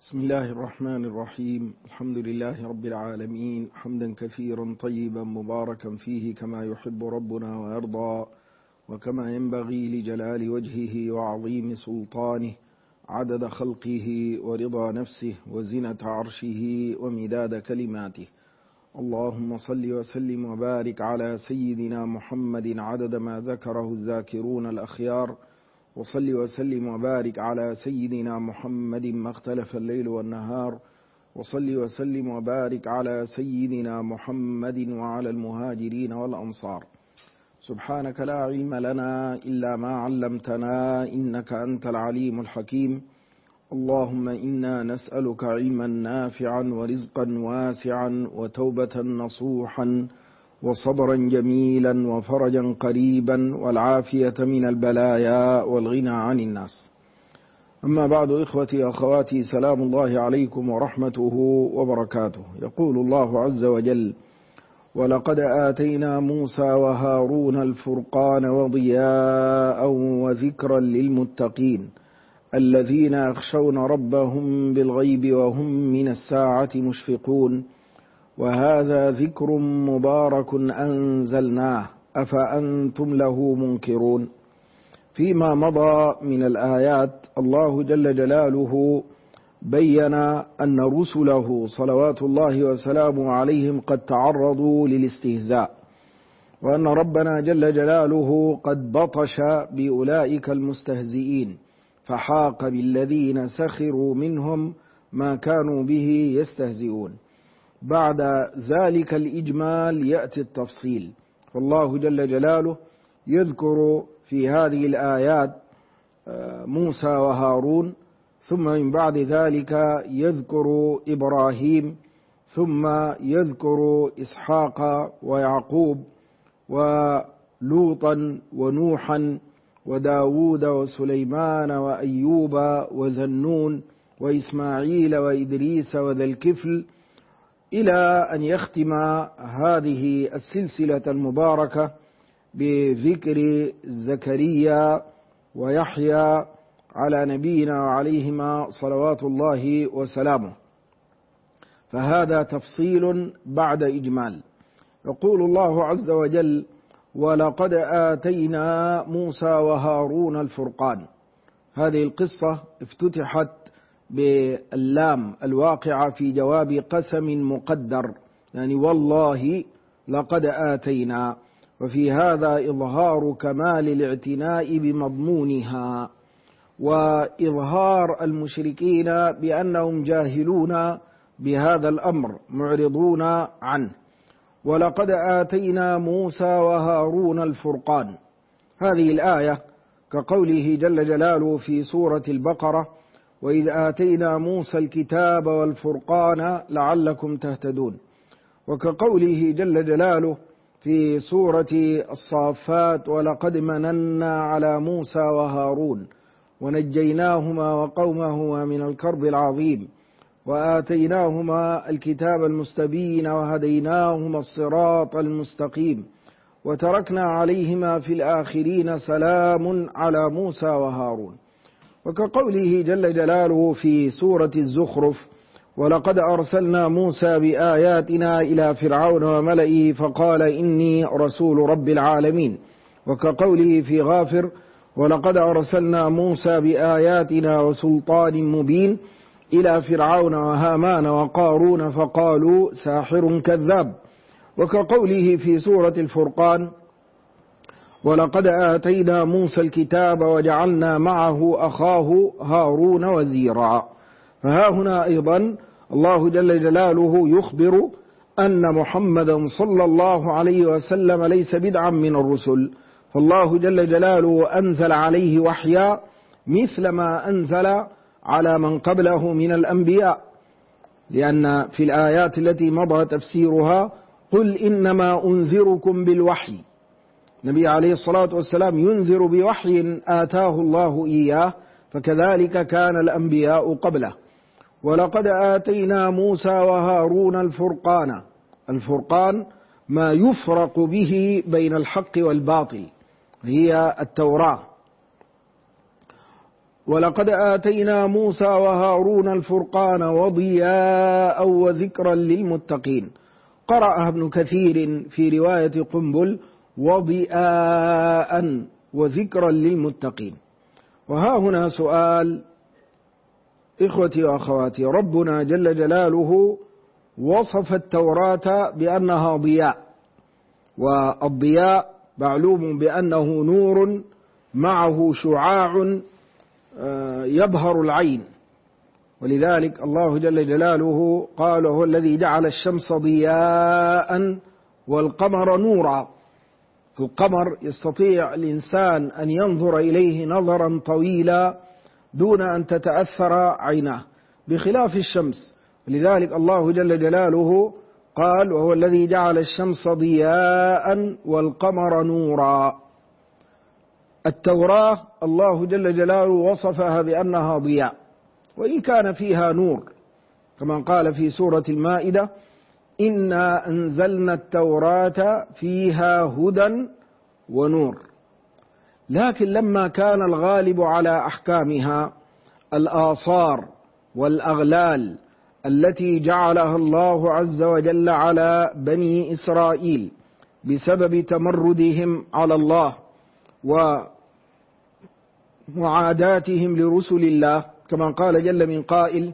بسم الله الرحمن الرحيم. الحمد لله رب العالمين، حمدا كثيرا طيبا مباركا فيه كما يحب ربنا ويرضى، وكما ينبغي لجلال وجهه وعظيم سلطانه، عدد خلقه ورضا نفسه وزنة عرشه ومداد كلماته. اللهم صل وسلم وبارك على سيدنا محمد عدد ما ذكره الذاكرون الأخيار، وصل وسلم وبارك على سيدنا محمد ما اختلف الليل والنهار، وصل وسلم وبارك على سيدنا محمد وعلى المهاجرين والأنصار. سبحانك لا علم لنا إلا ما علمتنا إنك أنت العليم الحكيم. اللهم إنا نسألك علما نافعا ورزقا واسعا وتوبة نصوحا وصبرا جميلا وفرجا قريبا والعافية من البلايا والغنى عن الناس. أما بعد، إخوتي أخواتي، سلام الله عليكم ورحمته وبركاته. يقول الله عز وجل: ولقد آتينا موسى وهارون الفرقان وضياء وذكرا للمتقين الذين يخشون ربهم بالغيب وهم من الساعة مشفقون وهذا ذكر مبارك أنزلناه أفأنتم له منكرون. فيما مضى من الآيات الله جل جلاله بين أن رسله صلوات الله وسلامه عليهم قد تعرضوا للاستهزاء، وأن ربنا جل جلاله قد بطش بأولئك المستهزئين فحاق بالذين سخروا منهم ما كانوا به يستهزئون. بعد ذلك الإجمال يأتي التفصيل، فالله جل جلاله يذكر في هذه الآيات موسى وهارون، ثم من بعد ذلك يذكر إبراهيم، ثم يذكر إسحاق ويعقوب ولوطا ونوحا وداود وسليمان وأيوب وذنون وإسماعيل وإدريس وذا الكفل، إلى أن يختم هذه السلسلة المباركة بذكر زكريا ويحيى على نبينا وعليهما صلوات الله وسلامه. فهذا تفصيل بعد إجمال. يقول الله عز وجل: ولقد آتينا موسى وهارون الفرقان. هذه القصة افتتحت باللام الواقعة في جواب قسم مقدر، يعني والله لقد آتينا، وفي هذا إظهار كمال الاعتناء بمضمونها وإظهار المشركين بأنهم جاهلون بهذا الأمر معرضون عنه. ولقد آتينا موسى وهارون الفرقان. هذه الآية كقوله جل جلاله في سورة البقرة: وإذ آتينا موسى الكتاب والفرقان لعلكم تهتدون، وكقوله جل جلاله في سورة الصافات: ولقد مننا على موسى وهارون ونجيناهما وقومهما من الكرب العظيم وآتيناهما الكتاب المستبين وهديناهما الصراط المستقيم وتركنا عليهما في الآخرين سلام على موسى وهارون. وكقوله جل جلاله في سورة الزخرف: ولقد أرسلنا موسى بآياتنا إلى فرعون وملئه فقال إني رسول رب العالمين. وكقوله في غافر: ولقد أرسلنا موسى بآياتنا وسلطان مبين إلى فرعون وهامان وقارون فقالوا ساحر كذاب. وكقوله في سورة الفرقان: ولقد آتينا موسى الكتاب وجعلنا معه أخاه هارون وزيرا. فها هنا أيضا الله جل جلاله يخبر أن محمدا صلى الله عليه وسلم ليس بدعا من الرسل، فالله جل جلاله أنزل عليه وحيا مثل ما أنزل على من قبله من الأنبياء، لأن في الآيات التي مضى تفسيرها: قل إنما أنذركم بالوحي. النبي عليه الصلاة والسلام ينذر بوحي آتاه الله إياه، فكذلك كان الأنبياء قبله. ولقد آتينا موسى وهارون الفرقان. الفرقان ما يفرق به بين الحق والباطل، هي التوراة. ولقد آتينا موسى وهارون الفرقان وضياء وذكرا للمتقين. قرأها ابن كثير في رواية قنبل وضياء وذكرا للمتقين. وها هنا سؤال إخوتي وأخواتي، ربنا جل جلاله وصف التوراة بأنها ضياء، والضياء معلوم بأنه نور معه شعاع يبهر العين، ولذلك الله جل جلاله قال هو الذي جعل الشمس ضياء والقمر نورا. القمر يستطيع الإنسان أن ينظر إليه نظرا طويلا دون أن تتأثر عيناه، بخلاف الشمس. لذلك الله جل جلاله قال وهو الذي جعل الشمس ضياء والقمر نورا. التوراة الله جل جلاله وصفها بأنها ضياء، وإن كان فيها نور، كما قال في سورة المائدة إنا أنزلنا التوراة فيها هدى ونور. لكن لما كان الغالب على أحكامها الآثار والأغلال التي جعلها الله عز وجل على بني إسرائيل بسبب تمردهم على الله ومعاداتهم لرسل الله، كما قال جل من قائل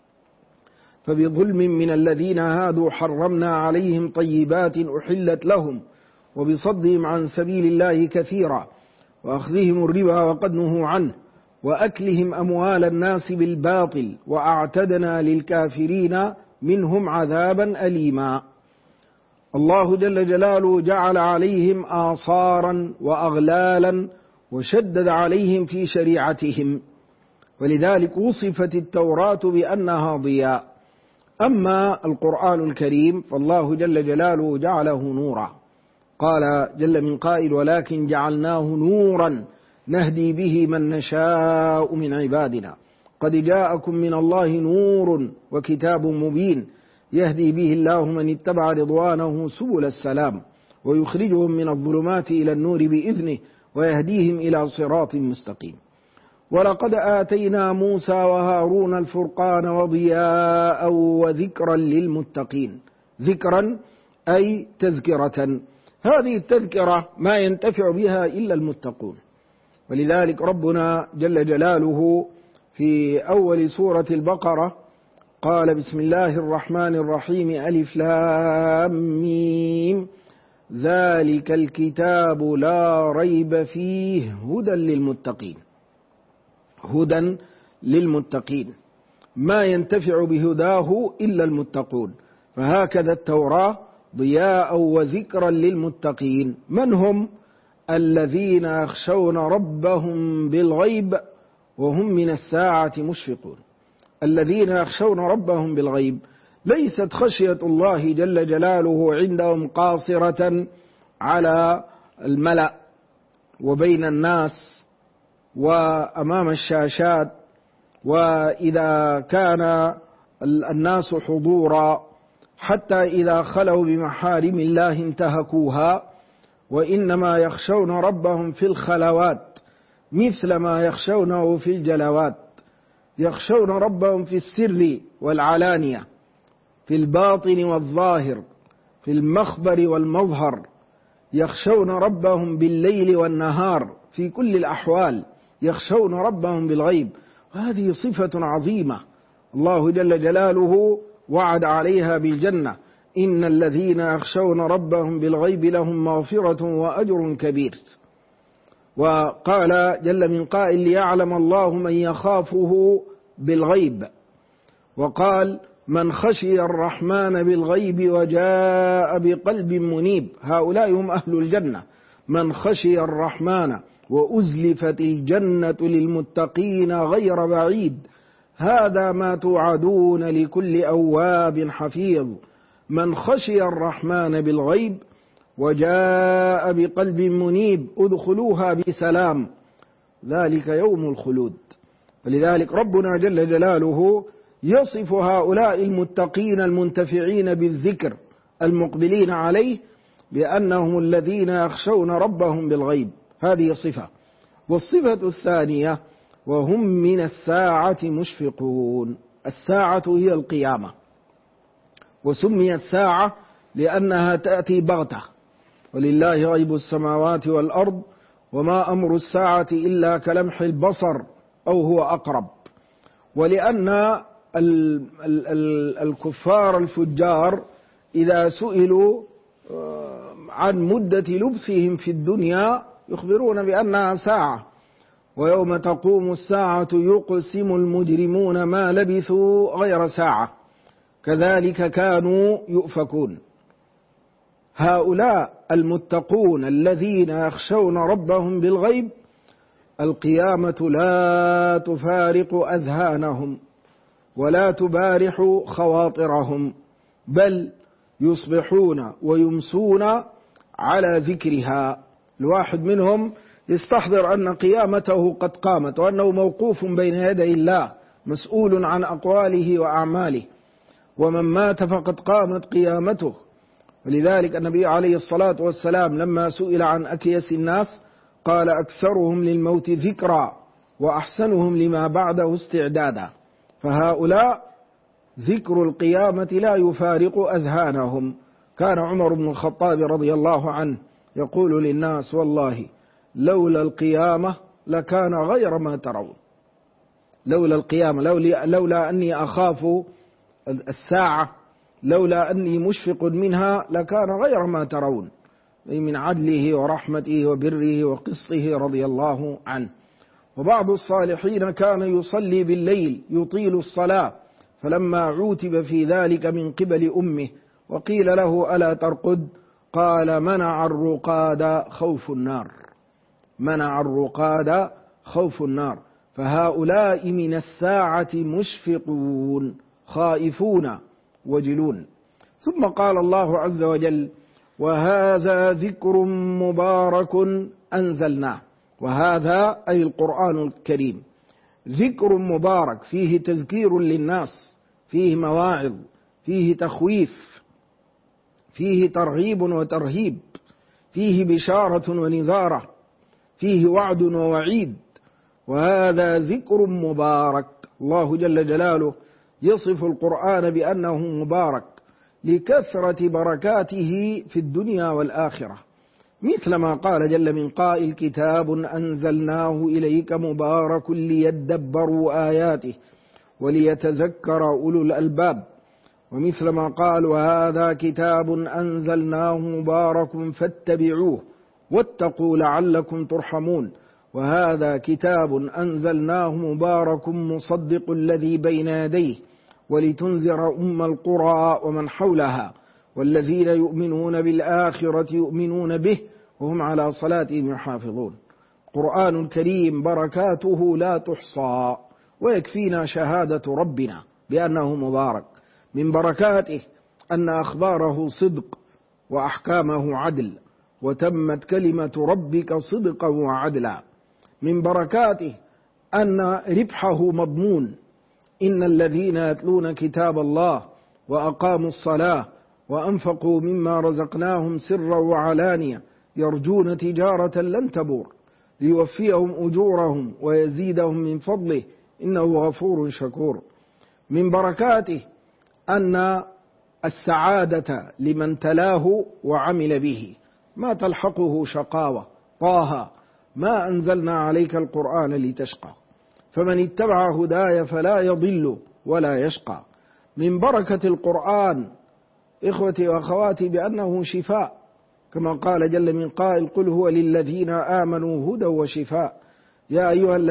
فبظلم من الذين هادوا حرمنا عليهم طيبات أحلت لهم وبصدهم عن سبيل الله كثيرا وأخذهم الربا وقد نهوا عنه وأكلهم أموال الناس بالباطل وأعتدنا للكافرين منهم عذابا أليما. الله جل جلاله جعل عليهم آثارا وأغلالا وشدد عليهم في شريعتهم، ولذلك وصفت التوراة بأنها ضياء. أما القرآن الكريم فالله جل جلاله جعله نورا، قال جل من قائل ولكن جعلناه نورا نهدي به من نشاء من عبادنا قد جاءكم من الله نور وكتاب مبين يهدي به الله من اتبع رضوانه سبل السلام ويخرجهم من الظلمات إلى النور بإذنه ويهديهم إلى صراط مستقيم. ولقد آتينا موسى وهارون الفرقان وضياء وذكرا للمتقين. ذكرا أي تذكرة، هذه التذكرة ما ينتفع بها إلا المتقون. ولذلك ربنا جل جلاله في أول سورة البقرة قال بسم الله الرحمن الرحيم ألف لام ميم ذلك الكتاب لا ريب فيه هدى للمتقين. هدى للمتقين، ما ينتفع بهداه إلا المتقون. فهكذا التوراة ضياء وذكرا للمتقين. من هم؟ الذين يخشون ربهم بالغيب وهم من الساعة مشفقون. الذين يخشون ربهم بالغيب ليست خشية الله جل جلاله عندهم قاصرة على الملأ وبين الناس وأمام الشاشات، وإذا كان الناس حضورا حتى إذا خلوا بمحارم الله انتهكوها، وإنما يخشون ربهم في الخلوات مثل ما يخشونه في الجلوات. يخشون ربهم في السر والعلانية، في الباطن والظاهر، في المخبر والمظهر. يخشون ربهم بالليل والنهار في كل الأحوال، يخشون ربهم بالغيب. وهذه صفة عظيمة الله جل جلاله وعد عليها بالجنة. إن الذين يخشون ربهم بالغيب لهم مغفرة وأجر كبير. وقال جل من قائل ليعلم الله من يخافه بالغيب، وقال من خشي الرحمن بالغيب وجاء بقلب منيب. هؤلاء هم أهل الجنة، من خشي الرحمن. وأزلفت الجنة للمتقين غير بعيد هذا ما توعدون لكل أواب حفيظ. من خشي الرحمن بالغيب وجاء بقلب منيب ادخلوها بسلام ذلك يوم الخلود. ولذلك ربنا جل جلاله يصف هؤلاء المتقين المنتفعين بالذكر المقبلين عليه بأنهم الذين يخشون ربهم بالغيب. هذه صفة. والصفة الثانية وهم من الساعة مشفقون. الساعة هي القيامة، وسميت ساعة لأنها تأتي بغتة، ولله غيب السماوات والأرض وما أمر الساعة إلا كلمح البصر أو هو أقرب. ولأن الكفار الفجار إذا سئلوا عن مدة لبثهم في الدنيا يخبرون بأنها ساعة، ويوم تقوم الساعة يقسم المجرمون ما لبثوا غير ساعة، كذلك كانوا يؤفكون. هؤلاء المتقون الذين يخشون ربهم بالغيب القيامة لا تفارق أذهانهم ولا تبارح خواطرهم، بل يصبحون ويمسون على ذكرها. الواحد منهم يستحضر أن قيامته قد قامت، وأنه موقوف بين يدي الله مسؤول عن أقواله وأعماله، ومن مات فقد قامت قيامته. ولذلك النبي عليه الصلاة والسلام لما سئل عن أكيس الناس قال أكثرهم للموت ذكرا وأحسنهم لما بعده استعدادا. فهؤلاء ذكر القيامة لا يفارق أذهانهم. كان عمر بن الخطاب رضي الله عنه يقول للناس: والله لولا القيامة لكان غير ما ترون. لولا القيامة، لولا أني أخاف الساعة، لولا أني مشفق منها لكان غير ما ترون، من عدله ورحمته وبره وقسطه رضي الله عنه. وبعض الصالحين كان يصلي بالليل يطيل الصلاة، فلما عوتب في ذلك من قبل أمه وقيل له: ألا ترقد؟ قال: منع الرقاد خوف النار. منع الرقاد خوف النار. فهؤلاء من الساعة مشفقون خائفون وجلون. ثم قال الله عز وجل: وهذا ذكر مبارك أنزلناه. وهذا أي القرآن الكريم ذكر مبارك، فيه تذكير للناس، فيه مواعظ، فيه تخويف، فيه ترغيب وترهيب، فيه بشارة ونذارة، فيه وعد ووعيد. وهذا ذكر مبارك. الله جل جلاله يصف القرآن بأنه مبارك لكثرة بركاته في الدنيا والآخرة، مثل ما قال جل من قائل: كتاب أنزلناه إليك مبارك ليدبروا آياته وليتذكر أولو الألباب. ومثل ما قال: وهذا كتاب أنزلناه مبارك فاتبعوه واتقوا لعلكم ترحمون. وهذا كتاب أنزلناه مبارك مصدق الذي بين يديه ولتنذر أم القرى ومن حولها والذين يؤمنون بالآخرة يؤمنون به وهم على صلاتهم يحافظون. القرآن الكريم بركاته لا تحصى، ويكفينا شهادة ربنا بأنه مبارك. من بركاته أن أخباره صدق وأحكامه عدل، وتمت كلمة ربك صدقا وعدلا. من بركاته أن ربحه مضمون: إن الذين يتلون كتاب الله وأقاموا الصلاة وأنفقوا مما رزقناهم سرا وعلانية يرجون تجارة لن تبور ليوفيهم أجورهم ويزيدهم من فضله إنه غفور شكور. من بركاته أن السعادة لمن تلاه وعمل به، ما تلحقه شقاوة. طه: ما أنزلنا عليك القرآن لتشقى، فمن اتبع هداي فلا يضل ولا يشقى. من بركة القرآن إخوتي وأخواتي بأنه شفاء، كما قال جل من قائل: قل هو للذين آمنوا هدى وشفاء. يا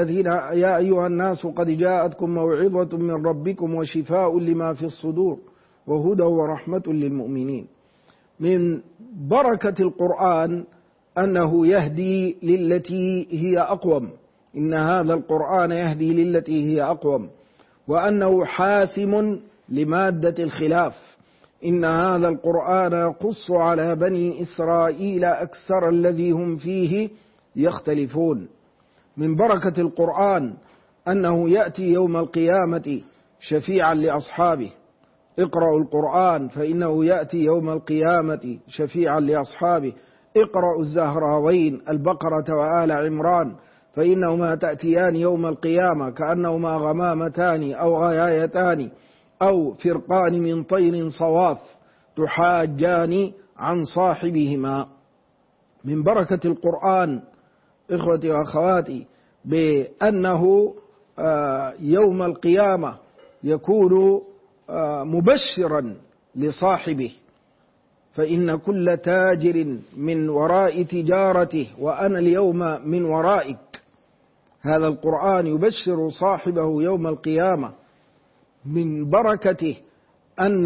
أيها الناس قد جاءتكم موعظة من ربكم وشفاء لما في الصدور وهدى ورحمة للمؤمنين. من بركة القرآن أنه يهدي للتي هي أقوم. إن هذا القرآن يهدي للتي هي أقوم. وأنه حاسم لمادة الخلاف. إن هذا القرآن يقص على بني إسرائيل أكثر الذي هم فيه يختلفون. من بركة القرآن أنه يأتي يوم القيامة شفيعا لأصحابه. اقرأوا القرآن فإنه يأتي يوم القيامة شفيعا لأصحابه. اقرأوا الزهراوين البقرة وآل عمران فإنهما تأتيان يوم القيامة كأنهما غمامتان أو غيايتان أو فرقان من طير صواف تحاجان عن صاحبهما. من بركة القرآن إخوتي وأخواتي بأنه يوم القيامة يكون مبشرا لصاحبه، فإن كل تاجر من وراء تجارته وأنا اليوم من ورائك. هذا القرآن يبشر صاحبه يوم القيامة. من بركته أن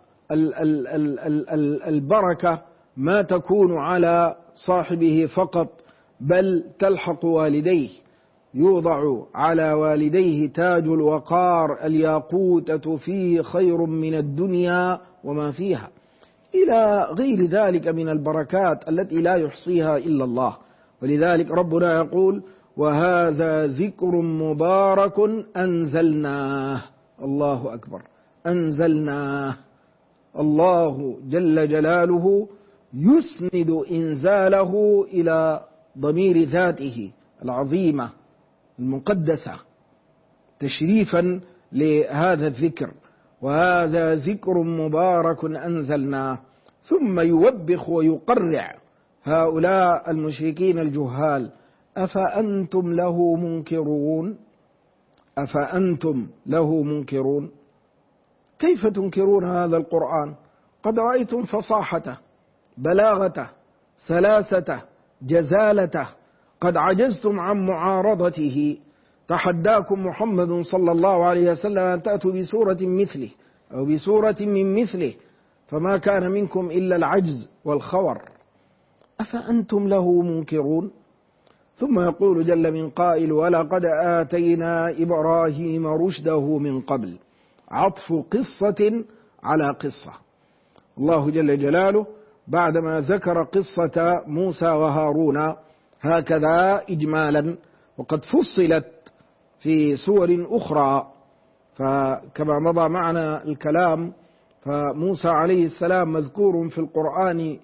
البركة ما تكون على صاحبه فقط بل تلحق والديه. يوضع على والديه تاج الوقار الياقوتة فيه خير من الدنيا وما فيها، إلى غير ذلك من البركات التي لا يحصيها إلا الله. ولذلك ربنا يقول: وهذا ذكر مبارك أنزلناه. الله أكبر، أنزلناه. الله جل جلاله يسند إنزاله إلى ضمير ذاته العظيمة المقدسة تشريفا لهذا الذكر. وهذا ذكر مبارك أنزلناه. ثم يوبخ ويقرع هؤلاء المشركين الجهال: أفأنتم له منكرون؟ أفأنتم له منكرون؟ كيف تنكرون هذا القرآن؟ قد رأيتم فصاحته، بلاغته، سلاسته، جزالته، قد عجزتم عن معارضته. تحداكم محمد صلى الله عليه وسلم أن تأتوا بسورة مثله أو بسورة من مثله، فما كان منكم إلا العجز والخور. أفأنتم له منكرون؟ ثم يقول جل من قائل: ولقد آتينا إبراهيم رشده من قبل. عطف قصة على قصة. الله جل جلاله بعدما ذكر قصة موسى وهارون هكذا إجمالا، وقد فصلت في سور أخرى، فكما مضى معنا الكلام فموسى عليه السلام مذكور في القرآن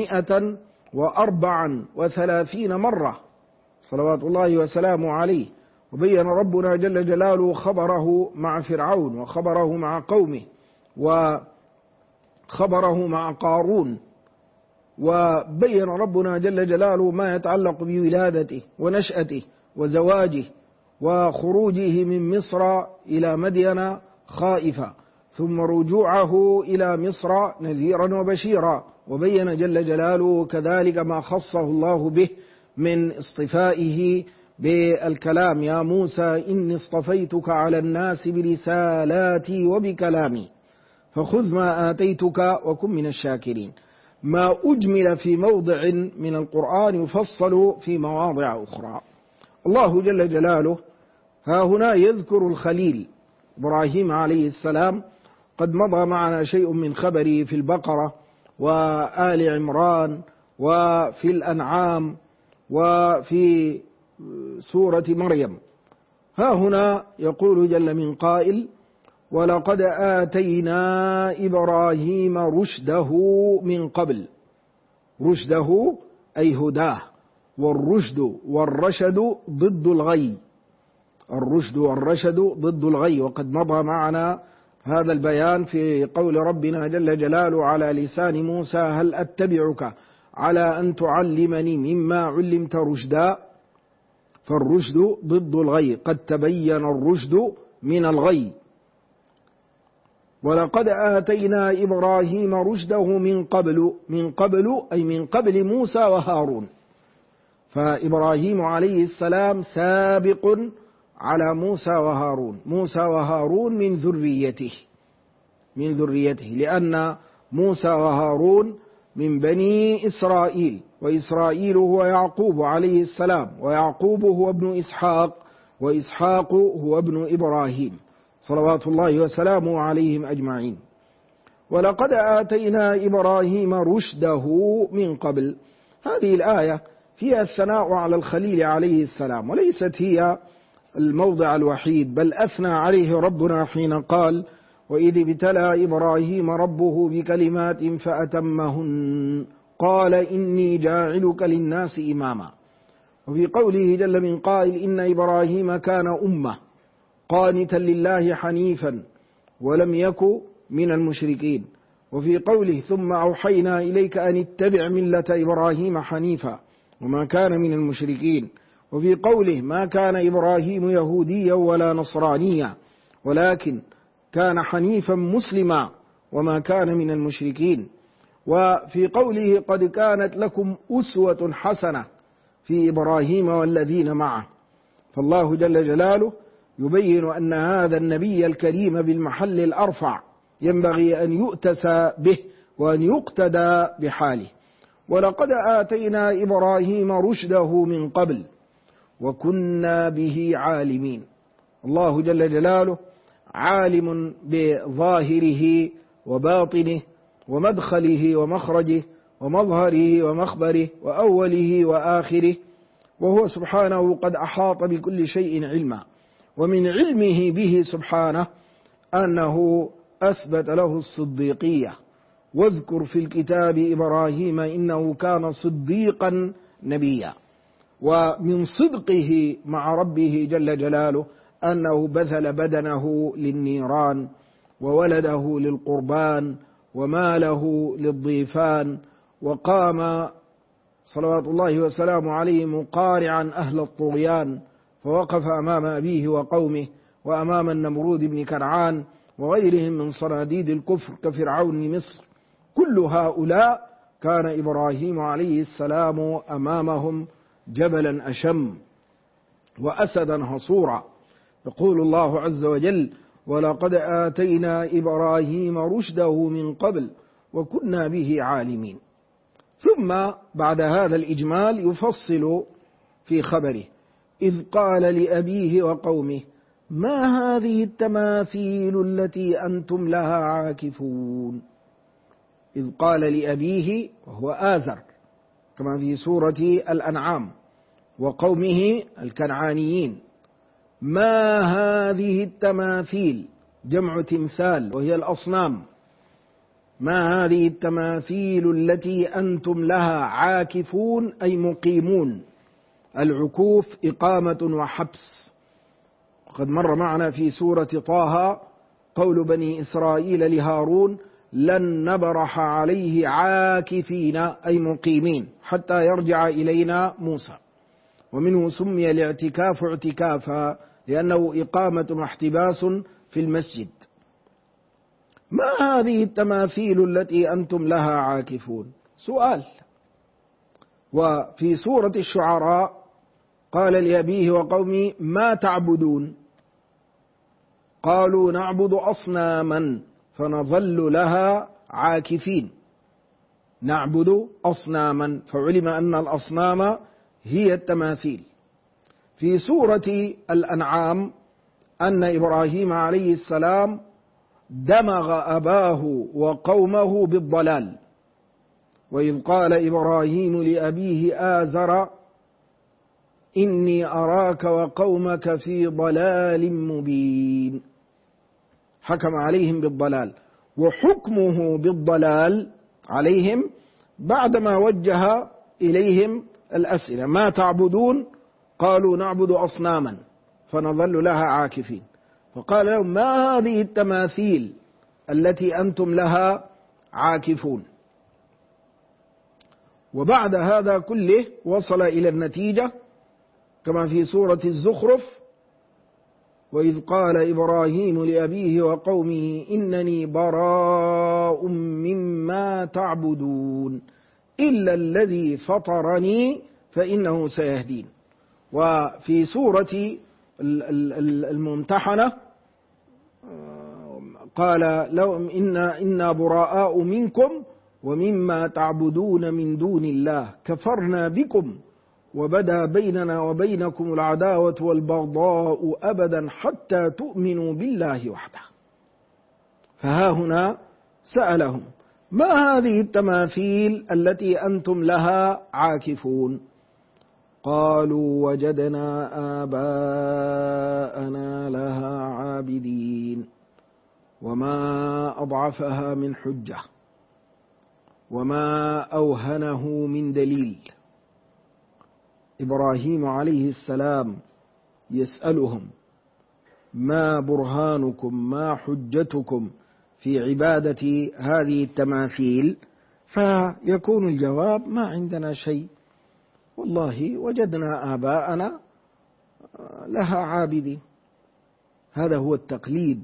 134 مرة صلوات الله وسلامه عليه. وبين ربنا جل جلاله خبره مع فرعون، وخبره مع قومه، وخبره مع قارون، وبين ربنا جل جلاله ما يتعلق بولادته ونشأته وزواجه وخروجه من مصر إلى مدين خائفا، ثم رجوعه إلى مصر نذيرا وبشيرا. وبين جل جلاله كذلك ما خصه الله به من اصطفائه بالكلام: يا موسى إني اصطفيتك على الناس برسالاتي وبكلامي فخذ ما آتيتك وكن من الشاكرين. ما أجمل في موضع من القرآن يفصل في مواضع أخرى. الله جل جلاله ها هنا يذكر الخليل إبراهيم عليه السلام. قد مضى معنا شيء من خبره في البقرة وآل عمران وفي الأنعام وفي سورة مريم. ها هنا يقول جل من قائل: ولقد آتينا إبراهيم رشده من قبل. رشده أي هداه، والرشد والرشد ضد الغي. الرشد والرشد ضد الغي، وقد مضى معنا هذا البيان في قول ربنا جل جلاله على لسان موسى: هل أتبعك على أن تعلمني مما علمت رشدا. فالرشد ضد الغي، قد تبين الرشد من الغي. ولقد آتينا إبراهيم رشده من قبل. من قبل أي من قبل موسى وهارون. فإبراهيم عليه السلام سابق على موسى وهارون. موسى وهارون من ذريته، لأن موسى وهارون من بني إسرائيل، وإسرائيل هو يعقوب عليه السلام، ويعقوب هو ابن إسحاق، وإسحاق هو ابن إبراهيم صلوات الله وسلامه عليهم أجمعين. ولقد آتينا إبراهيم رشده من قبل. هذه الآية فيها الثناء على الخليل عليه السلام، وليست هي الموضع الوحيد، بل أثنى عليه ربنا حين قال: وإذ ابتلى إبراهيم ربه بكلمات فأتمهن قال إني جاعلك للناس إماما. وفي قوله جل من قائل إن إبراهيم كان أمة قانتا لله حنيفا ولم يك من المشركين. وفي قوله ثم أوحينا إليك أن اتبع ملة إبراهيم حنيفا وما كان من المشركين. وفي قوله ما كان إبراهيم يهوديا ولا نصرانيا ولكن كان حنيفا مسلما وما كان من المشركين. وفي قوله قد كانت لكم أسوة حسنة في إبراهيم والذين معه. فالله جل جلاله يبين أن هذا النبي الكريم بالمحل الأرفع ينبغي أن يؤتسى به وأن يقتدى بحاله. ولقد آتينا إبراهيم رشده من قبل وكنا به عالمين. الله جل جلاله عالم بظاهره وباطنه ومدخله ومخرجه ومظهره ومخبره وأوله وآخره، وهو سبحانه قد أحاط بكل شيء علما. ومن علمه به سبحانه أنه أثبت له الصديقية. واذكر في الكتاب إبراهيم إنه كان صديقا نبيا. ومن صدقه مع ربه جل جلاله أنه بذل بدنه للنيران وولده للقربان وماله للضيفان، وقام صلوات الله وسلامه عليه مقارعا أهل الطغيان، فوقف أمام أبيه وقومه وأمام النمرود بن كنعان وغيرهم من صناديد الكفر كفرعون مصر. كل هؤلاء كان إبراهيم عليه السلام أمامهم جبلا أشم وأسدا هصورا. يقول الله عز وجل ولقد آتينا إبراهيم رشده من قبل وكنا به عالمين. ثم بعد هذا الإجمال يفصل في خبره إذ قال لأبيه وقومه ما هذه التماثيل التي أنتم لها عاكفون. إذ قال لأبيه وهو آزر كما في سورة الأنعام وقومه الكنعانيين ما هذه التماثيل جمع تمثال وهي الأصنام. ما هذه التماثيل التي أنتم لها عاكفون أي مقيمون. العكوف إقامة وحبس. وقد مر معنا في سورة طه قول بني إسرائيل لهارون لن نبرح عليه عاكفين أي مقيمين حتى يرجع إلينا موسى. ومنه سمي الاعتكاف اعتكافا لأنه إقامة واحتباس في المسجد. ما هذه التماثيل التي أنتم لها عاكفون؟ سؤال. وفي سورة الشعراء قال لأبيه وقومه ما تعبدون؟ قالوا نعبد أصناما فنظل لها عاكفين. نعبد أصناما، فعلم أن الأصنام هي التماثيل. في سورة الأنعام أن إبراهيم عليه السلام دمغ أباه وقومه بالضلال. وإذ قال إبراهيم لأبيه آزر إني أراك وقومك في ضلال مبين. حكم عليهم بالضلال، وحكمه بالضلال عليهم بعدما وجه إليهم الأسئلة ما تعبدون؟ قالوا نعبد أصناما فنظل لها عاكفين. فقال لهم ما هذه التماثيل التي أنتم لها عاكفون؟ وبعد هذا كله وصل إلى النتيجة كما في سورة الزخرف وإذ قال إبراهيم لأبيه وقومه إنني براء مما تعبدون إلا الذي فطرني فإنه سيهدين. وفي سورة الممتحنة قال لهم إنا براء منكم ومما تعبدون من دون الله كفرنا بكم وبدا بيننا وبينكم العداوة والبغضاء أبدا حتى تؤمنوا بالله وحده. فها هنا سألهم ما هذه التماثيل التي أنتم لها عاكفون؟ قالوا وجدنا آباءنا لها عابدين وما أضعفها من حجة وما أوهنه من دليل. إبراهيم عليه السلام يسألهم: ما برهانكم، ما حجتكم في عبادة هذه التماثيل؟ فيكون الجواب: ما عندنا شيء، والله وجدنا آباءنا لها عابدين. هذا هو التقليد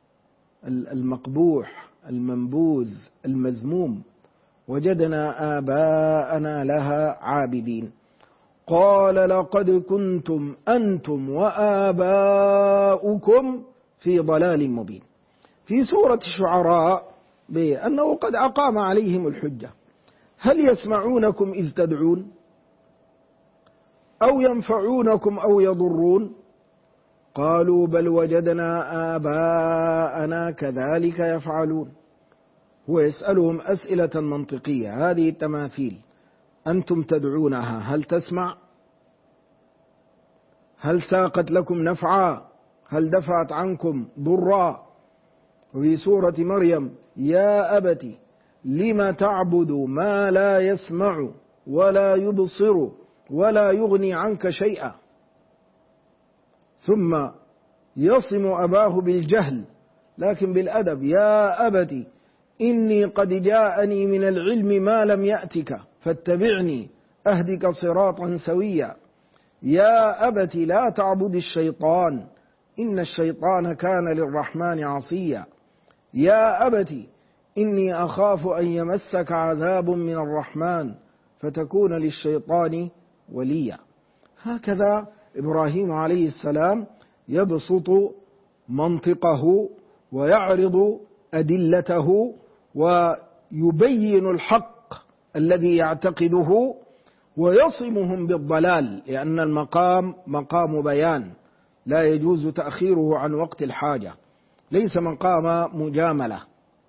المقبوح المنبوذ المذموم: وجدنا آباءنا لها عابدين. قال: لقد كنتم أنتم وآباؤكم في ضلال مبين. في سورة الشعراء بأنه قد أقام عليهم الحجة: هل يسمعونكم إذ تدعون أو ينفعونكم أو يضرون؟ قالوا: بل وجدنا آباءنا كذلك يفعلون. هو يسألهم أسئلة منطقية: هذه التماثيل أنتم تدعونها هل تسمع؟ هل ساقت لكم نفعا؟ هل دفعت عنكم ضرا؟ وفي سورة مريم: يا أبت لم تعبد ما لا يسمع ولا يبصر ولا يغني عنك شيئا. ثم يصم أباه بالجهل لكن بالأدب: يا أبت إني قد جاءني من العلم ما لم يأتك فاتبعني أهدك صراطا سويا. يا أبت لا تعبد الشيطان إن الشيطان كان للرحمن عصيا. يا أبت إني أخاف أن يمسك عذاب من الرحمن فتكون للشيطان وليا. هكذا إبراهيم عليه السلام يبسط منطقه ويعرض أدلته ويبين الحق الذي يعتقده ويصمهم بالضلال، لأن المقام مقام بيان لا يجوز تأخيره عن وقت الحاجة، ليس مقام مجاملة.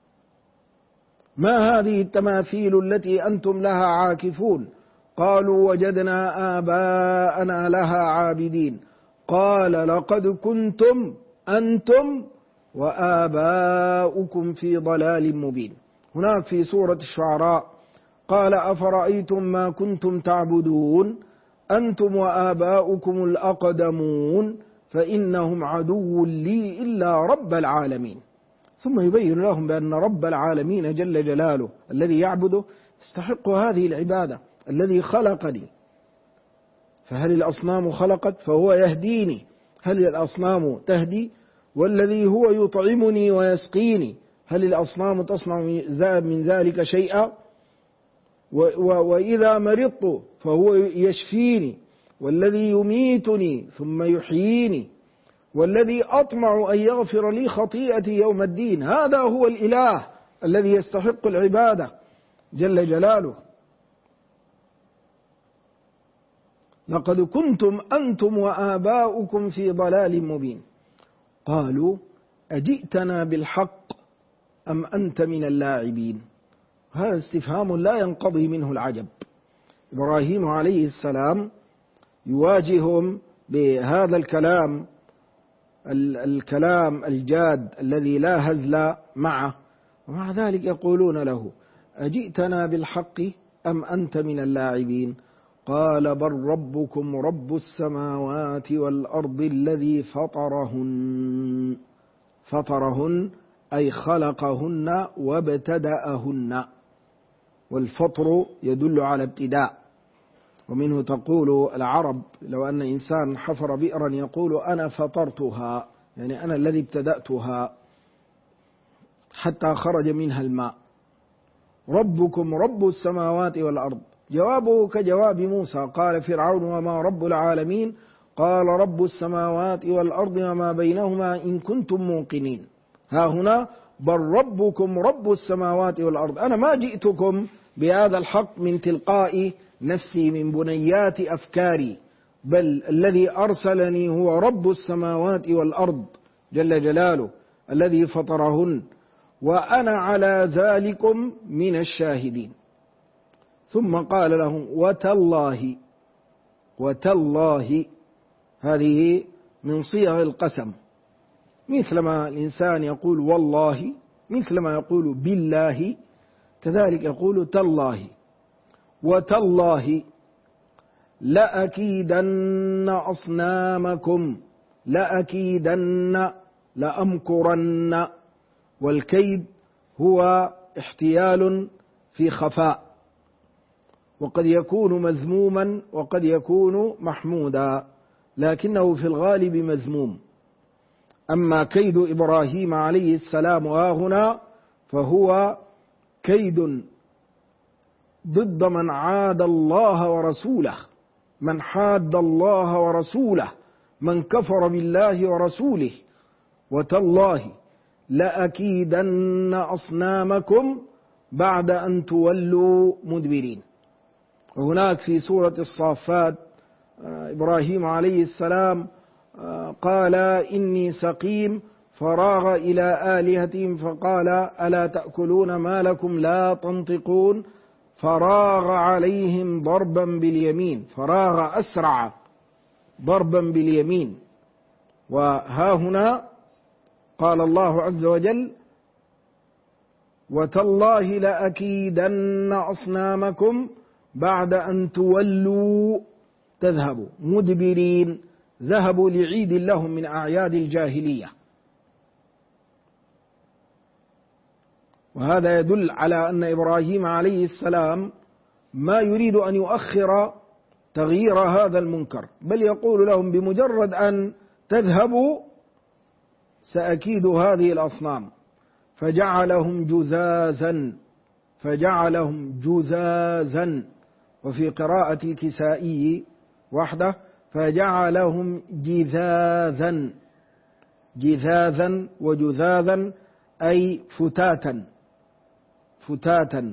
ما هذه التماثيل التي أنتم لها عاكفون؟ قالوا: وجدنا آباءنا لها عابدين. قال: لقد كنتم أنتم وآباؤكم في ضلال مبين. هناك في سورة الشعراء قال: أفرأيتم ما كنتم تعبدون أنتم وآباؤكم الأقدمون فإنهم عدو لي إلا رب العالمين. ثم يبين لهم بأن رب العالمين جل جلاله الذي يعبده يستحق هذه العبادة، الذي خلقني. فهل الأصنام خلقت؟ فهو يهديني. هل الأصنام تهدي؟ والذي هو يطعمني ويسقيني. هل الأصنام تصنع من ذلك شيئا؟ وإذا مرضت فهو يشفيني. والذي يميتني ثم يحييني. والذي أطمع أن يغفر لي خطيئتي يوم الدين. هذا هو الإله الذي يستحق العبادة جل جلاله. لقد كنتم أنتم وآباؤكم في ضلال مبين. قالوا: أجئتنا بالحق أم أنت من اللاعبين؟ هذا استفهام لا ينقضي منه العجب. إبراهيم عليه السلام يواجههم بهذا الكلام الجاد الذي لا هزل معه، ومع ذلك يقولون له: أجئتنا بالحق أم أنت من اللاعبين؟ قال: بل ربكم رب السماوات والأرض الذي فطرهن أي خلقهن وابتدأهن. والفطر يدل على ابتداء، ومنه تقول العرب: لو أن إنسان حفر بئرا يقول: أنا فطرتها، يعني أنا الذي ابتدأتها حتى خرج منها الماء. ربكم رب السماوات والأرض. جوابه كجواب موسى: قال فرعون: وما رب العالمين؟ قال: رب السماوات والأرض وما بينهما إن كنتم موقنين. ها هنا بل ربكم رب السماوات والأرض. أنا ما جئتكم بهذا الحق من تلقاء نفسي من بنيات أفكاري، بل الذي أرسلني هو رب السماوات والأرض جل جلاله الذي فطرهن، وأنا على ذلكم من الشاهدين. ثم قال لهم: وتالله هذه من صيغ القسم، مثلما الإنسان يقول والله، مثلما يقول بالله، كذلك يقول تالله. وتالله لأكيدن أصنامكم، لأكيدن لأمكرن. والكيد هو احتيال في خفاء، وقد يكون مذموما وقد يكون محمودا، لكنه في الغالب مذموم. أما كيد إبراهيم عليه السلام هنا فهو كيد ضد من عاد الله ورسوله، من حاد الله ورسوله، من كفر بالله ورسوله. وتالله لأكيدن أصنامكم بعد أن تولوا مدبرين. وهناك في سورة الصافات إبراهيم عليه السلام قال إني سقيم، فراغ إلى آلهتهم فقال ألا تأكلون ما لكم لا تنطقون، فراغ عليهم ضربا باليمين، فراغ أسرع ضربا باليمين. وها هنا قال الله عز وجل وتالله لأكيدن أصنامكم بعد أن تولوا تذهبوا مدبرين، ذهبوا لعيد لهم من أعياد الجاهلية. وهذا يدل على أن إبراهيم عليه السلام ما يريد أن يؤخر تغيير هذا المنكر، بل يقول لهم بمجرد أن تذهبوا سأكيد هذه الأصنام. فجعلهم جذاذا، فجعلهم جذاذا. وفي قراءة الكسائي وحده فجعلهم جذاذا، جذاذا وجذاذا أي فتاتا، فتاتا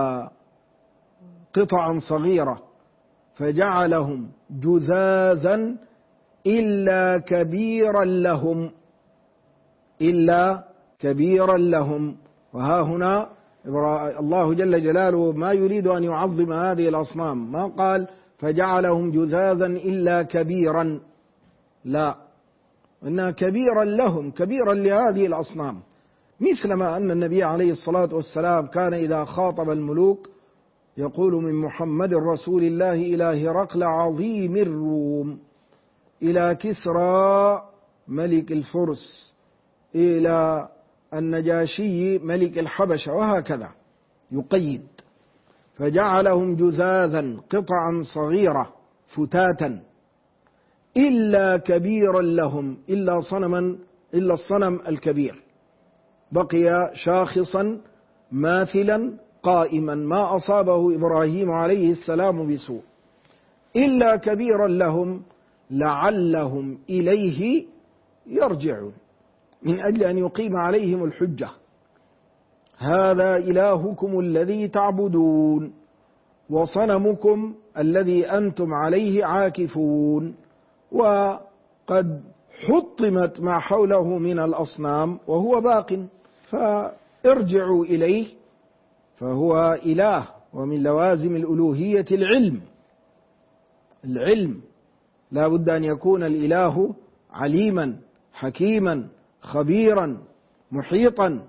وقطعا صغيرة. فجعلهم جذاذا إلا كبيرا لهم، إلا كبيرا لهم. وها هنا الله جل جلاله ما يريد أن يعظم هذه الأصنام، ما قال فجعلهم جذاذا إلا كبيرا، لا، إنها كبيرا لهم، كبيرا لهذه الأصنام. مثلما أن النبي عليه الصلاة والسلام كان إذا خاطب الملوك يقول من محمد رسول الله إلى هرقل عظيم الروم، إلى كسرى ملك الفرس، إلى النجاشي ملك الحبشة، وهكذا يقيد. فجعلهم جذاذا قطعا صغيرة فتاتا إلا كبيرا لهم، إلا صنما، إلا الصنم الكبير بقي شاخصا ماثلا قائما ما أصابه إبراهيم عليه السلام بسوء، إلا كبيرا لهم لعلهم إليه يرجعون، من أجل أن يقيم عليهم الحجة. هذا إلهكم الذي تعبدون وصنمكم الذي أنتم عليه عاكفون. وقد حطمت ما حوله من الأصنام وهو باق، فارجعوا إليه، فهو إله. ومن لوازم الألوهية العلم، العلم لا بد أن يكون الإله عليما حكيما خبيرا محيطا.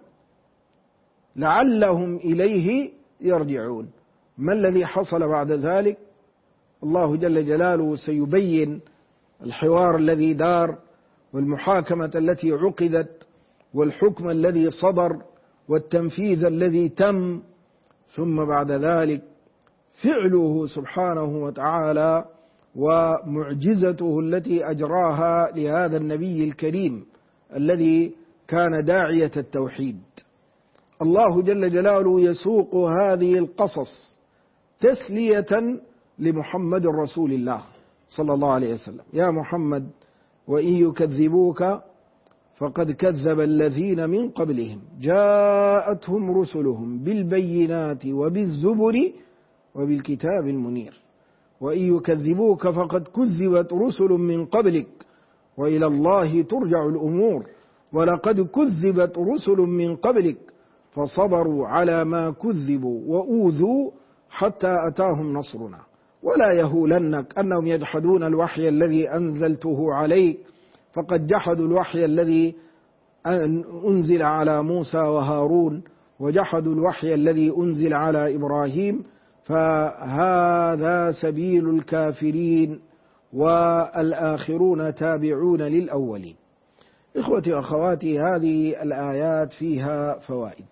لعلهم إليه يرجعون. ما الذي حصل بعد ذلك؟ الله جل جلاله سيبين الحوار الذي دار، والمحاكمة التي عقدت، والحكم الذي صدر، والتنفيذ الذي تم، ثم بعد ذلك فعله سبحانه وتعالى ومعجزته التي أجراها لهذا النبي الكريم الذي كان داعية التوحيد. الله جل جلاله يسوق هذه القصص تسلية لمحمد رسول الله صلى الله عليه وسلم. يا محمد وإن يكذبوك فقد كذب الذين من قبلهم جاءتهم رسلهم بالبينات وبالزبر وبالكتاب المنير. وإن يكذبوك فقد كذبت رسل من قبلك وإلى الله ترجع الأمور. ولقد كذبت رسل من قبلك فصبروا على ما كذبوا وأوذوا حتى أتاهم نصرنا. ولا يهولنك أنهم يجحدون الوحي الذي أنزلته عليك، فقد جحدوا الوحي الذي أنزل على موسى وهارون، وجحدوا الوحي الذي أنزل على إبراهيم، فهذا سبيل الكافرين والآخرون تابعون للأولين. إخوتي وأخواتي، هذه الآيات فيها فوائد.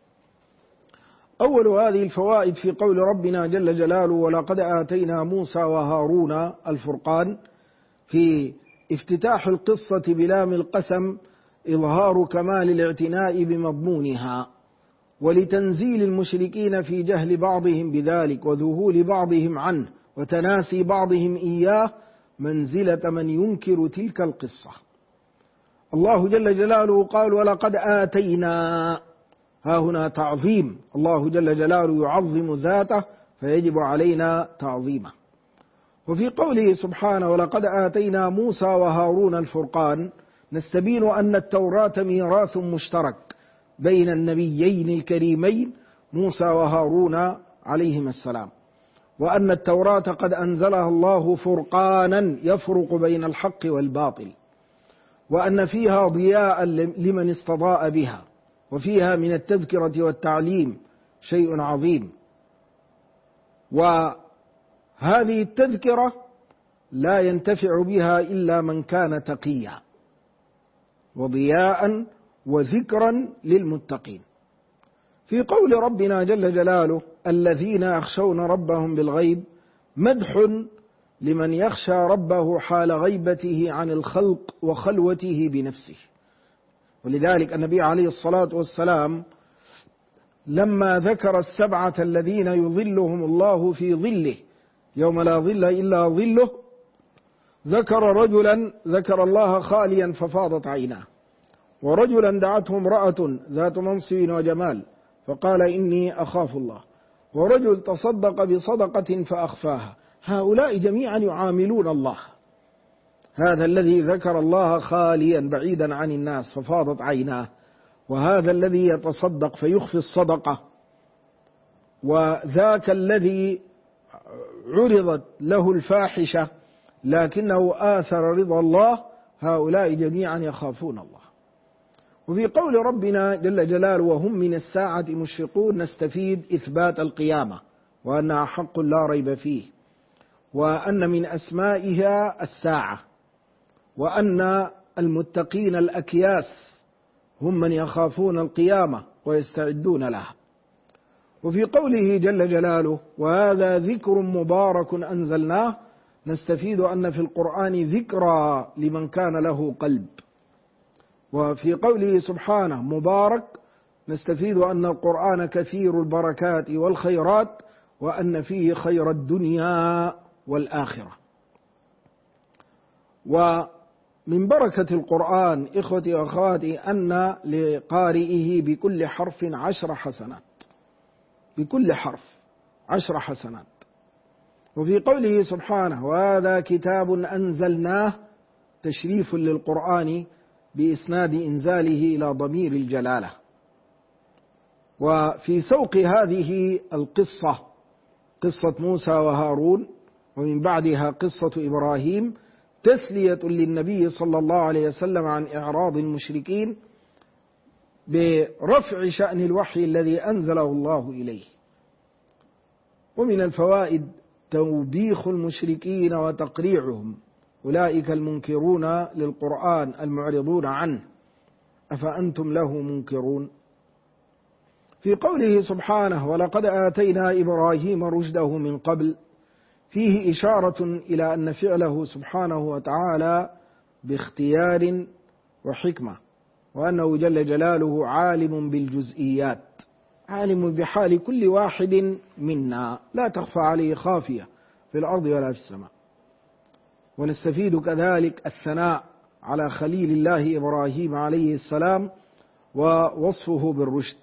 أول هذه الفوائد في قول ربنا جل جلاله: ولقد آتينا موسى وهارون الفرقان، في افتتاح القصة بلام القسم إظهار كمال الاعتناء بمضمونها، ولتنزيل المشركين في جهل بعضهم بذلك وذهول بعضهم عنه وتناسي بعضهم إياه منزلة من ينكر تلك القصة. الله جل جلاله قال: ولقد آتينا، ها هنا تعظيم، الله جل جلاله يعظم ذاته فيجب علينا تعظيمه. وفي قوله سبحانه: ولقد آتينا موسى وهارون الفرقان، نستبين أن التوراة ميراث مشترك بين النبيين الكريمين موسى وهارون عليهما السلام، وأن التوراة قد أنزلها الله فرقانا يفرق بين الحق والباطل، وأن فيها ضياء لمن استضاء بها، وفيها من التذكرة والتعليم شيء عظيم. وهذه التذكرة لا ينتفع بها إلا من كان تقيا، وضياء وذكرا للمتقين. في قول ربنا جل جلاله: الذين يخشون ربهم بالغيب، مدح لمن يخشى ربه حال غيبته عن الخلق وخلوته بنفسه. ولذلك النبي عليه الصلاة والسلام لما ذكر السبعة الذين يظلهم الله في ظله يوم لا ظل إلا ظله، ذكر رجلا ذكر الله خاليا ففاضت عيناه، ورجلا دعته امرأة ذات منصب وجمال فقال إني أخاف الله، ورجل تصدق بصدقة فأخفاها. هؤلاء جميعا يعاملون الله. هذا الذي ذكر الله خاليا بعيدا عن الناس ففاضت عيناه، وهذا الذي يتصدق فيخفي الصدقة، وذاك الذي عرضت له الفاحشة لكنه آثر رضا الله. هؤلاء جميعا يخافون الله. وفي قول ربنا جل جلاله: وهم من الساعة مشفقون، نستفيد إثبات القيامة وأنها حق لا ريب فيه، وأن من أسمائها الساعة، وأن المتقين الأكياس هم من يخافون القيامة ويستعدون لها. وفي قوله جل جلاله: وهذا ذكر مبارك أنزلناه، نستفيد أن في القرآن ذكرى لمن كان له قلب. وفي قوله سبحانه مبارك، نستفيد أن القرآن كثير البركات والخيرات، وأن فيه خير الدنيا والآخرة. ومن بركة القرآن إخوتي وأخواتي أن لقارئه بكل حرف 10 حسنات، بكل حرف 10 حسنات. وفي قوله سبحانه: وهذا كتاب أنزلناه، تشريف للقرآن بإسناد إنزاله إلى ضمير الجلالة. وفي سوق هذه القصة، قصة موسى وهارون، ومن بعدها قصة إبراهيم، تسلية للنبي صلى الله عليه وسلم عن إعراض المشركين برفع شأن الوحي الذي أنزله الله إليه. ومن الفوائد توبيخ المشركين وتقريعهم، أولئك المنكرون للقرآن المعرضون عنه، أفأنتم له منكرون. في قوله سبحانه: ولقد آتينا إبراهيم رشده من قبل، فيه إشارة إلى أن فعله سبحانه وتعالى باختيار وحكمة، وأنه جل جلاله عالم بالجزئيات، عالم بحال كل واحد منا، لا تخفى عليه خافية في الأرض ولا في السماء. ونستفيد كذلك الثناء على خليل الله إبراهيم عليه السلام ووصفه بالرشد،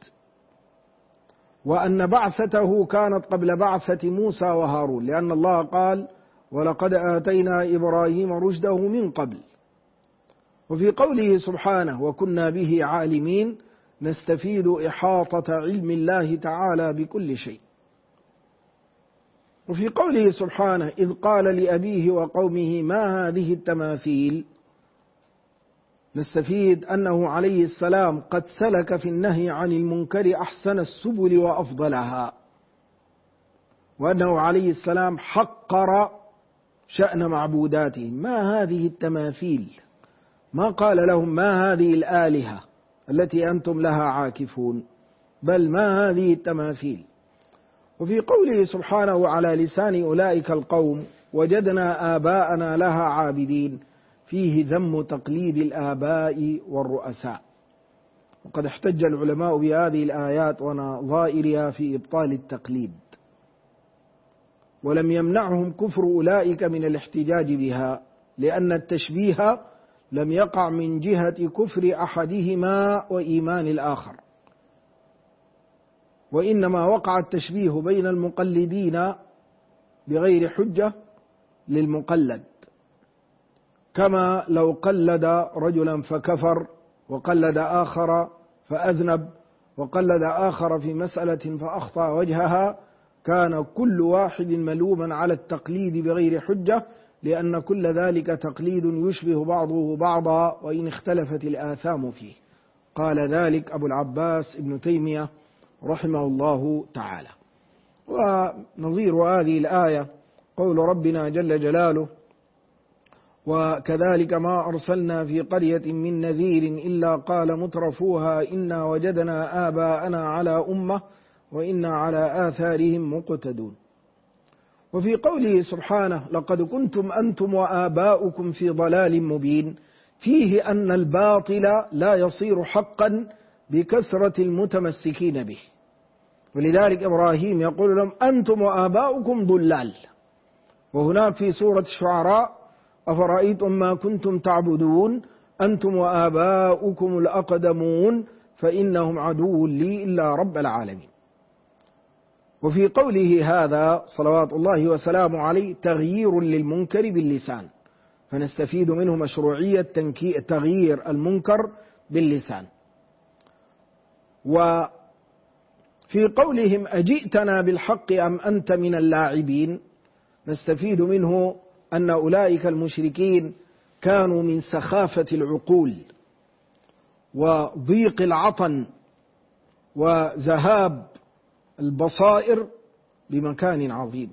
وأن بعثته كانت قبل بعثة موسى وهارون، لأن الله قال: ولقد آتينا إبراهيم رشده من قبل. وفي قوله سبحانه: وكنا به عالمين، نستفيد إحاطة علم الله تعالى بكل شيء. وفي قوله سبحانه: إذ قال لأبيه وقومه ما هذه التماثيل، نستفيد أنه عليه السلام قد سلك في النهي عن المنكر أحسن السبل وأفضلها. وأنه عليه السلام حقر شأن معبوداتهم. ما هذه التماثيل؟ ما قال لهم ما هذه الآلهة التي أنتم لها عاكفون، بل ما هذه التماثيل. وفي قوله سبحانه على لسان أولئك القوم وجدنا آباءنا لها عابدين، فيه ذم تقليد الآباء والرؤساء. وقد احتج العلماء بهذه الآيات ونظائرها في إبطال التقليد، ولم يمنعهم كفر أولئك من الاحتجاج بها، لأن التشبيه لم يقع من جهة كفر أحدهما وإيمان الآخر، وإنما وقع التشبيه بين المقلدين بغير حجة للمقلد، كما لو قلد رجلا فكفر، وقلد آخر فأذنب، وقلد آخر في مسألة فأخطأ وجهها، كان كل واحد ملوما على التقليد بغير حجة، لأن كل ذلك تقليد يشبه بعضه بعضا وإن اختلفت الآثام فيه. قال ذلك أبو العباس ابن تيمية رحمه الله تعالى. ونظير هذه الآية قول ربنا جل جلاله: وكذلك ما أرسلنا في قرية من نذير إلا قال مترفوها إنا وجدنا آباءنا على أمة وإنا على آثارهم مقتدون. وفي قوله سبحانه: لقد كنتم أنتم وآباؤكم في ضلال مبين، فيه أن الباطل لا يصير حقا بكثرة المتمسكين به. ولذلك إبراهيم يقول لهم: أنتم وآباؤكم ضلال. وهناك في سورة الشعراء: أفرأيتم ما كنتم تعبدون أنتم وآباؤكم الأقدمون فإنهم عدو لي إلا رب العالمين. وفي قوله هذا صلوات الله وسلامه عليه تغيير للمنكر باللسان، فنستفيد منه مشروعية تغيير المنكر باللسان. وفي قولهم أجئتنا بالحق أم أنت من اللاعبين، نستفيد منه أن أولئك المشركين كانوا من سخافة العقول وضيق العطن وذهاب البصائر بمكان عظيم.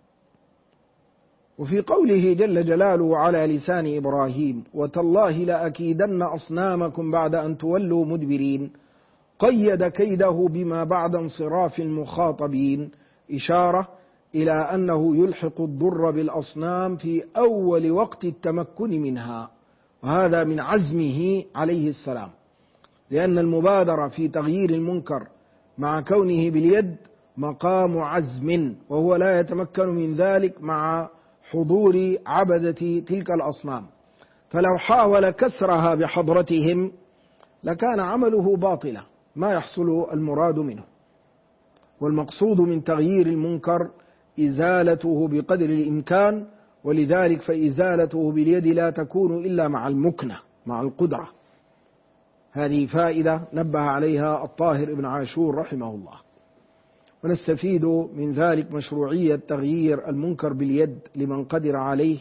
وفي قوله جل جلاله على لسان إبراهيم: وتالله لأكيدن أصنامكم بعد أن تولوا مدبرين، قيد كيده بما بعد انصراف المخاطبين، إشارة إلى أنه يلحق الضر بالأصنام في أول وقت التمكن منها، وهذا من عزمه عليه السلام، لأن المبادرة في تغيير المنكر مع كونه باليد مقام عزم، وهو لا يتمكن من ذلك مع حضور عبدة تلك الأصنام، فلو حاول كسرها بحضرتهم لكان عمله باطلا، ما يحصل المراد منه. والمقصود من تغيير المنكر إزالته بقدر الإمكان، ولذلك فإزالته باليد لا تكون إلا مع المكنة، مع القدرة. هذه فائدة نبه عليها الطاهر ابن عاشور رحمه الله. ونستفيد من ذلك مشروعية تغيير المنكر باليد لمن قدر عليه،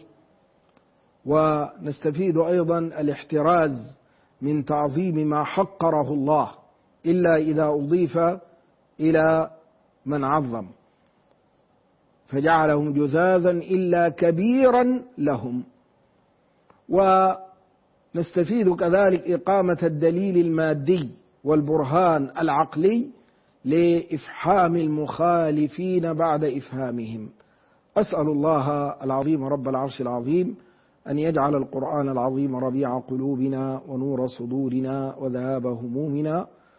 ونستفيد أيضا الاحتراز من تعظيم ما حقره الله إلا إذا أضيف إلى من عظم، فجعلهم جذاذا إلا كبيرا لهم. ونستفيد كذلك إقامة الدليل المادي والبرهان العقلي لإفحام المخالفين بعد إفهامهم. أسأل الله العظيم رب العرش العظيم أن يجعل القرآن العظيم ربيع قلوبنا ونور صدورنا وذهاب همومنا